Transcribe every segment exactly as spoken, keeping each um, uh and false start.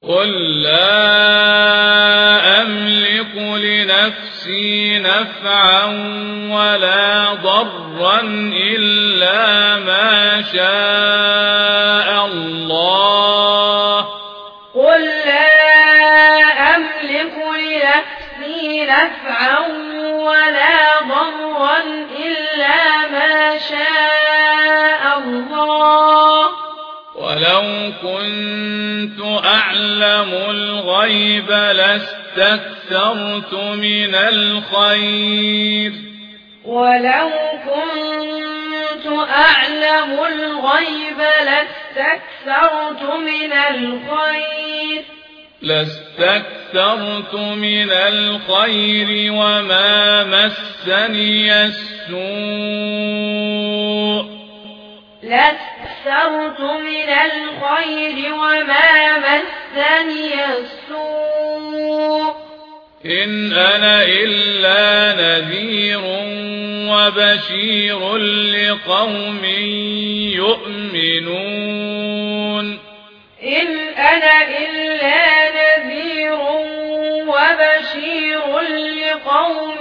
قل لا أملك لنفسي نفعا ولا ضرا إلا ما شاء الله. قل لا أملك لنفسي نفعا ولا ضرا إلا ما شاء الله. ولو كنت أعلم الغيب لاستكثرت من الخير ولو كنت أعلم الغيب لاستكثرت من الخير لاستكثرت من الخير وما مسني السوء لاستكثرت من الخير وما مسني السوء إن أنا إلا نذير وبشير لقوم يؤمنون. إن أنا إلا نذير وبشير لقوم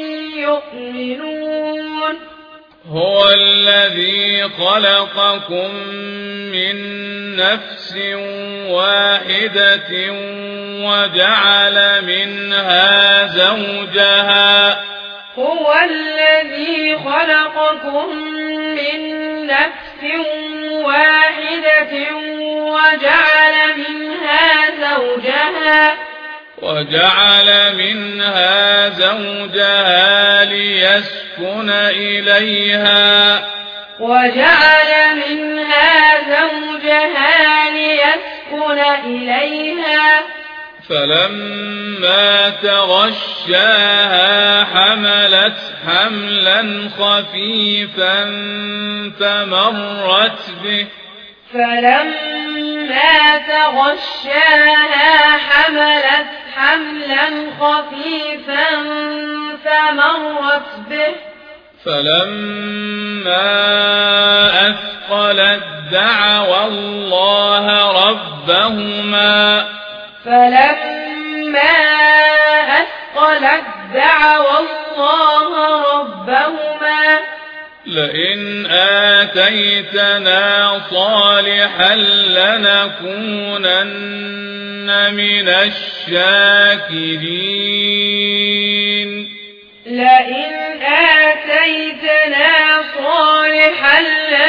يؤمنون. هو الذي خلقكم من نفس واحدة وجعل منها زوجها هو الذي خلقكم من نفس واحدة وجعل منها زوجها وجعل منها زوجها ليسكن إليها وجعل منها زوجها ليسكن إليها فلما تغشاها حملت حملا خفيفا فمرت به فلما تغشاها حملت حملا خفيفا فمرت به فلما أثقلت دعوا الله ربهما فلما أثقلت دعوا الله ربهما لئن آتيتنا صالحا لنكونن من الشاكرين لئن آتيتنا صالحا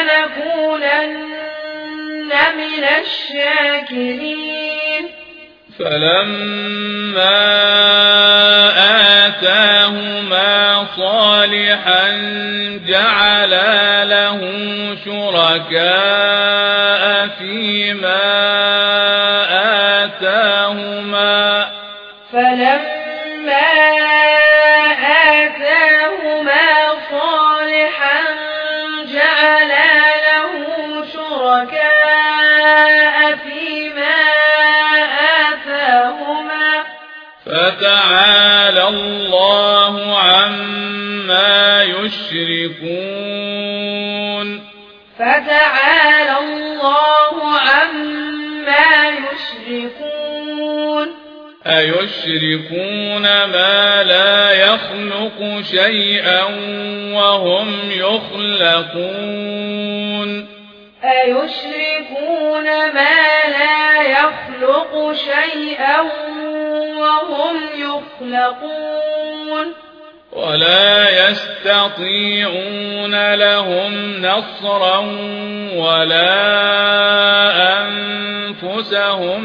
لنكونن من الشاكرين. فلما آتاهما صالحا جعلا له شركاء فيما آتاهما فلما آتاهما صالحا جعلا له شركاء فيما آتاهما فتعالى الله عما يشركون فتعالى الله عما يشركون. أيشركون ما لا يخلق شيئا وهم يخلقون أيشركون ما لا يخلق شيئا وهم يخلقون ولا يستطيعون لهم نصرا ولا أنفسهم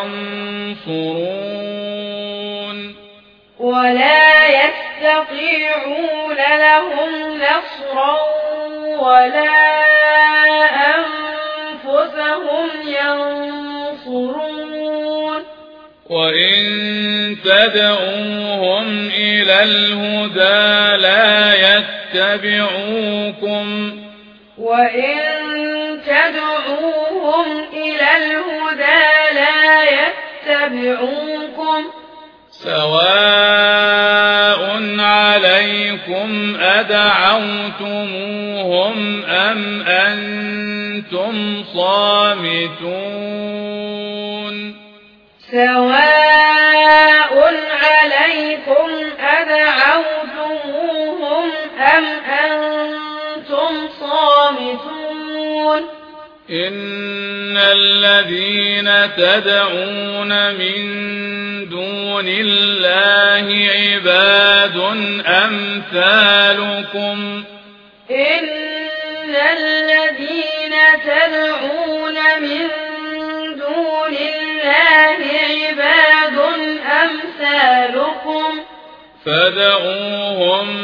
ينصرون ولا يستطيعون لهم نصرا ولا أنفسهم ينصرون. وإن تدعوهم إلى الهدى لا يتبعوكم وإن تدعوهم إلى الهدى لا يتبعوكم سواء عليكم أدعوتموهم أم أنتم صامتون سواء عليكم أدعوتموهم أم أنتم صامتون إن الذين تدعون من دون الله عباد أمثالكم إن الذين تدعون من دون الله عباد أمثالكم فادعوهم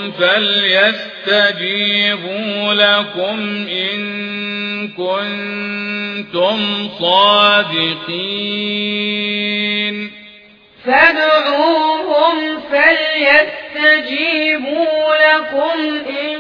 فليستجيبوا لكم إن كنتم صادقين فادعوهم فليستجيبوا لكم إن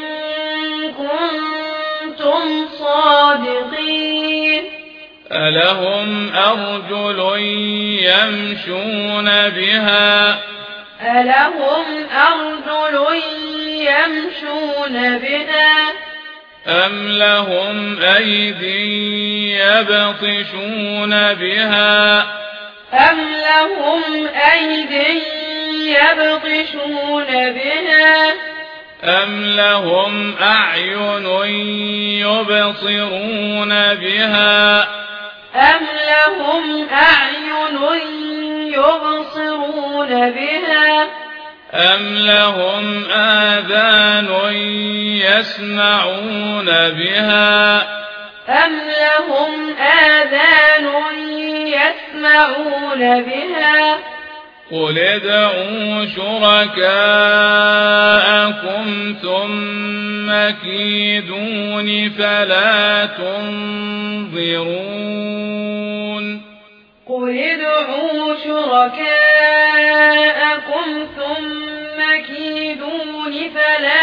كنتم صادقين ألهم أرجل يمشون بها ألهم أرجل يمشون بها أم لهم أيدي يبطشون بها أم لهم أيدي يبطشون بها أم لهم أعين يبصرون بها أم لهم أعين يبصرون بها أم لهم آذان يسمعون بها أم لهم آذان يسمعون بها قل ادعوا شركاءكم ثم كيدون فلا تنظرون قل ادعوا شركاءكم ثم كيدون فلا